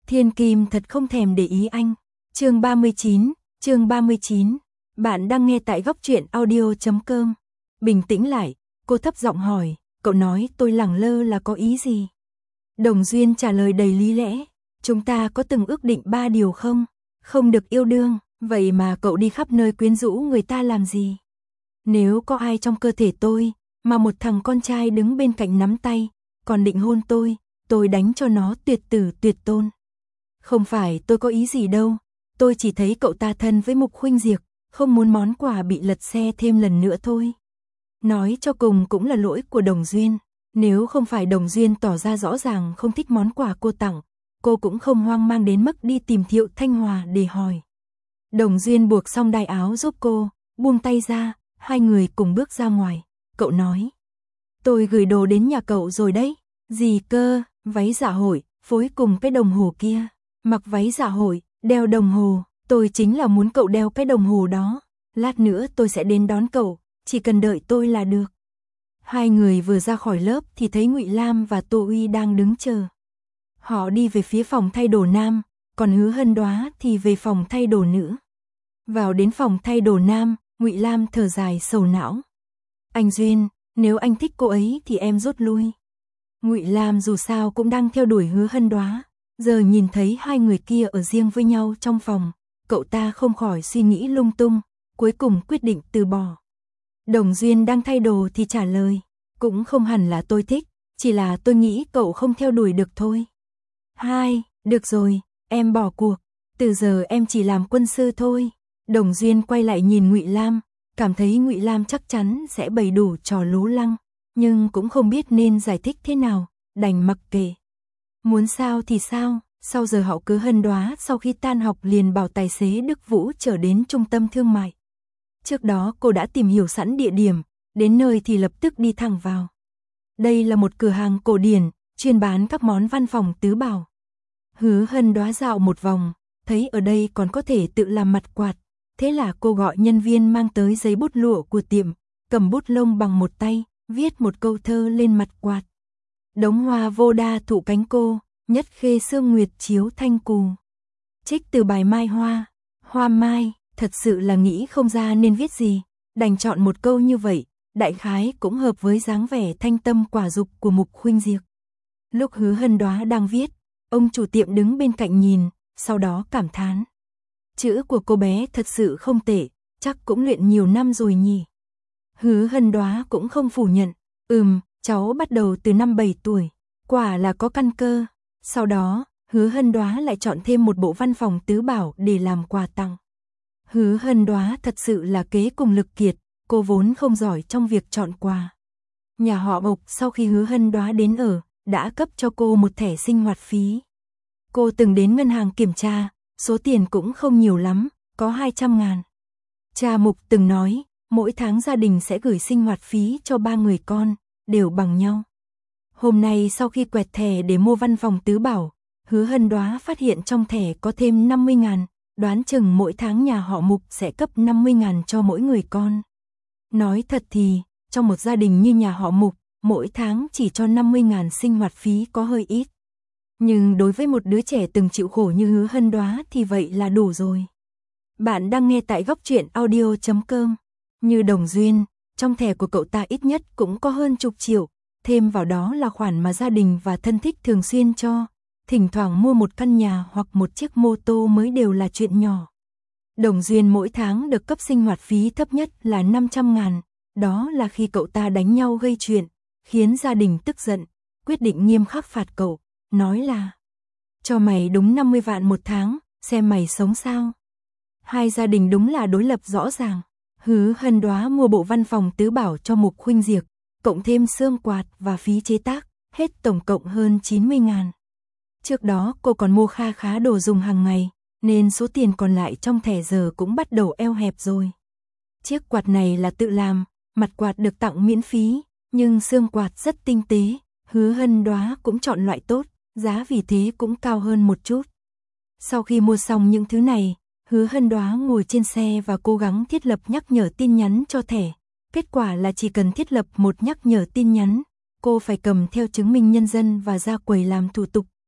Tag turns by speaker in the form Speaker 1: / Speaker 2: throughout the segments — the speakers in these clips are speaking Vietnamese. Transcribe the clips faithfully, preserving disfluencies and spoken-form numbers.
Speaker 1: Thiên Kim thật không thèm để ý anh. Chương ba mươi chín, chương ba mươi chín. Bạn đang nghe tại góc truyện audio chấm com. Bình tĩnh lại, cô thấp giọng hỏi, cậu nói tôi lẳng lơ là có ý gì? Đồng Duyên trả lời đầy lý lẽ, chúng ta có từng ước định ba điều không? Không được yêu đương, vậy mà cậu đi khắp nơi quyến rũ người ta làm gì? Nếu có ai trong cơ thể tôi, mà một thằng con trai đứng bên cạnh nắm tay, còn định hôn tôi, tôi đánh cho nó tuyệt tử tuyệt tôn. Không phải tôi có ý gì đâu, tôi chỉ thấy cậu ta thân với Mục Khuynh Diệp, không muốn món quà bị lật xe thêm lần nữa thôi. Nói cho cùng cũng là lỗi của Đồng Duyên, nếu không phải Đồng Duyên tỏ ra rõ ràng không thích món quà cô tặng, cô cũng không hoang mang đến mức đi tìm Thiệu Thanh Hòa để hỏi. Đồng Duyên buộc xong đai áo giúp cô, buông tay ra, hai người cùng bước ra ngoài. Cậu nói, tôi gửi đồ đến nhà cậu rồi đấy. Gì cơ? Váy dạ hội, phối cùng cái đồng hồ kia. Mặc váy dạ hội, đeo đồng hồ, tôi chính là muốn cậu đeo cái đồng hồ đó. Lát nữa tôi sẽ đến đón cậu, chỉ cần đợi tôi là được. Hai người vừa ra khỏi lớp thì thấy Ngụy Lam và Tô Uy đang đứng chờ. Họ đi về phía phòng thay đồ nam, còn Hứa Hân Đoá thì về phòng thay đồ nữ. Vào đến phòng thay đồ nam, Ngụy Lam thở dài sầu não. Anh Duyên, nếu anh thích cô ấy thì em rút lui. Ngụy Lam dù sao cũng đang theo đuổi Hứa Hân Đoá, giờ nhìn thấy hai người kia ở riêng với nhau trong phòng, cậu ta không khỏi suy nghĩ lung tung, cuối cùng quyết định từ bỏ. Đồng Duyên đang thay đồ thì trả lời, cũng không hẳn là tôi thích, chỉ là tôi nghĩ cậu không theo đuổi được thôi. Hai, được rồi, em bỏ cuộc, từ giờ em chỉ làm quân sư thôi. Đồng Duyên quay lại nhìn Ngụy Lam, cảm thấy Ngụy Lam chắc chắn sẽ bày đủ trò lố lăng, nhưng cũng không biết nên giải thích thế nào, đành mặc kệ. Muốn sao thì sao, sau giờ học cứ Hân Đoá sau khi tan học liền bảo tài xế Đức Vũ chở đến trung tâm thương mại. Trước đó cô đã tìm hiểu sẵn địa điểm, đến nơi thì lập tức đi thẳng vào. Đây là một cửa hàng cổ điển, chuyên bán các món văn phòng tứ bảo. Hứa Hân Đoá dạo một vòng, thấy ở đây còn có thể tự làm mặt quạt. Thế là cô gọi nhân viên mang tới giấy bút lụa của tiệm, cầm bút lông bằng một tay, viết một câu thơ lên mặt quạt. Đống hoa vô đa thụ cánh cô, nhất khê sương nguyệt chiếu thanh cù. Trích từ bài Mai Hoa, Hoa Mai, thật sự là nghĩ không ra nên viết gì, đành chọn một câu như vậy, đại khái cũng hợp với dáng vẻ thanh tâm quả dục của Mục Khuynh Diệp. Lúc Hứa Hân Đoá đang viết, ông chủ tiệm đứng bên cạnh nhìn, sau đó cảm thán. Chữ của cô bé thật sự không tệ, chắc cũng luyện nhiều năm rồi nhỉ. Hứa Hân Đoá cũng không phủ nhận, ừm, cháu bắt đầu từ năm bảy tuổi, quả là có căn cơ. Sau đó, Hứa Hân Đoá lại chọn thêm một bộ văn phòng tứ bảo để làm quà tặng. Hứa Hân Đoá thật sự là kế cùng lực kiệt, cô vốn không giỏi trong việc chọn quà. Nhà họ Mục sau khi Hứa Hân Đoá đến ở, đã cấp cho cô một thẻ sinh hoạt phí. Cô từng đến ngân hàng kiểm tra, số tiền cũng không nhiều lắm, có hai trăm ngàn. Cha Mục từng nói, mỗi tháng gia đình sẽ gửi sinh hoạt phí cho ba người con, đều bằng nhau. Hôm nay sau khi quẹt thẻ để mua văn phòng tứ bảo, Hứa Hân Đoá phát hiện trong thẻ có thêm năm mươi ngàn, đoán chừng mỗi tháng nhà họ Mục sẽ cấp năm mươi ngàn cho mỗi người con. Nói thật thì, trong một gia đình như nhà họ Mục, mỗi tháng chỉ cho năm mươi ngàn sinh hoạt phí có hơi ít. Nhưng đối với một đứa trẻ từng chịu khổ như Hứa Hân Đoá thì vậy là đủ rồi. Bạn đang nghe tại góc truyện audio chấm com. Như Đồng Duyên, trong thẻ của cậu ta ít nhất cũng có hơn chục triệu, thêm vào đó là khoản mà gia đình và thân thích thường xuyên cho, thỉnh thoảng mua một căn nhà hoặc một chiếc mô tô mới đều là chuyện nhỏ. Đồng Duyên mỗi tháng được cấp sinh hoạt phí thấp nhất là năm trăm ngàn, đó là khi cậu ta đánh nhau gây chuyện, khiến gia đình tức giận, quyết định nghiêm khắc phạt cậu, nói là cho mày đúng năm mươi vạn một tháng, xem mày sống sao. Hai gia đình đúng là đối lập rõ ràng. Hứa Hân Đoá mua bộ văn phòng tứ bảo cho Mục Khuynh Diệp, cộng thêm xương quạt và phí chế tác, hết tổng cộng hơn chín mươi ngàn. Trước đó cô còn mua kha khá đồ dùng hàng ngày, nên số tiền còn lại trong thẻ giờ cũng bắt đầu eo hẹp rồi. Chiếc quạt này là tự làm, mặt quạt được tặng miễn phí, nhưng xương quạt rất tinh tế, Hứa Hân Đoá cũng chọn loại tốt, giá vì thế cũng cao hơn một chút. Sau khi mua xong những thứ này, Hứa Hân Đoá ngồi trên xe và cố gắng thiết lập nhắc nhở tin nhắn cho thẻ. Kết quả là chỉ cần thiết lập một nhắc nhở tin nhắn, cô phải cầm theo chứng minh nhân dân và ra quầy làm thủ tục,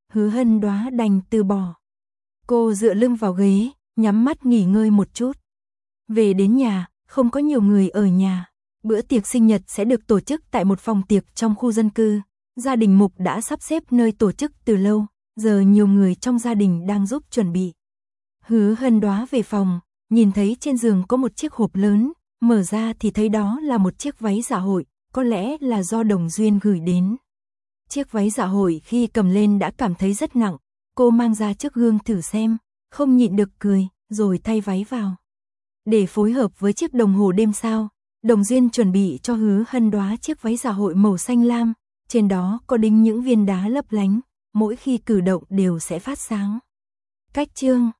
Speaker 1: Hứa Hân Đoá đành từ bỏ. Cô dựa lưng vào ghế, nhắm mắt nghỉ ngơi một chút. Về đến nhà, không có nhiều người ở nhà. Bữa tiệc sinh nhật sẽ được tổ chức tại một phòng tiệc trong khu dân cư. Gia đình Mục đã sắp xếp nơi tổ chức từ lâu, giờ nhiều người trong gia đình đang giúp chuẩn bị. Hứa Hân Đoá về phòng, nhìn thấy trên giường có một chiếc hộp lớn, mở ra thì thấy đó là một chiếc váy dạ hội, có lẽ là do Đồng Duyên gửi đến. Chiếc váy dạ hội khi cầm lên đã cảm thấy rất nặng, cô mang ra trước gương thử xem, không nhịn được cười, rồi thay váy vào. Để phối hợp với chiếc đồng hồ đêm sao, Đồng Duyên chuẩn bị cho Hứa Hân Đoá chiếc váy dạ hội màu xanh lam, trên đó có đính những viên đá lấp lánh, mỗi khi cử động đều sẽ phát sáng. Cách chương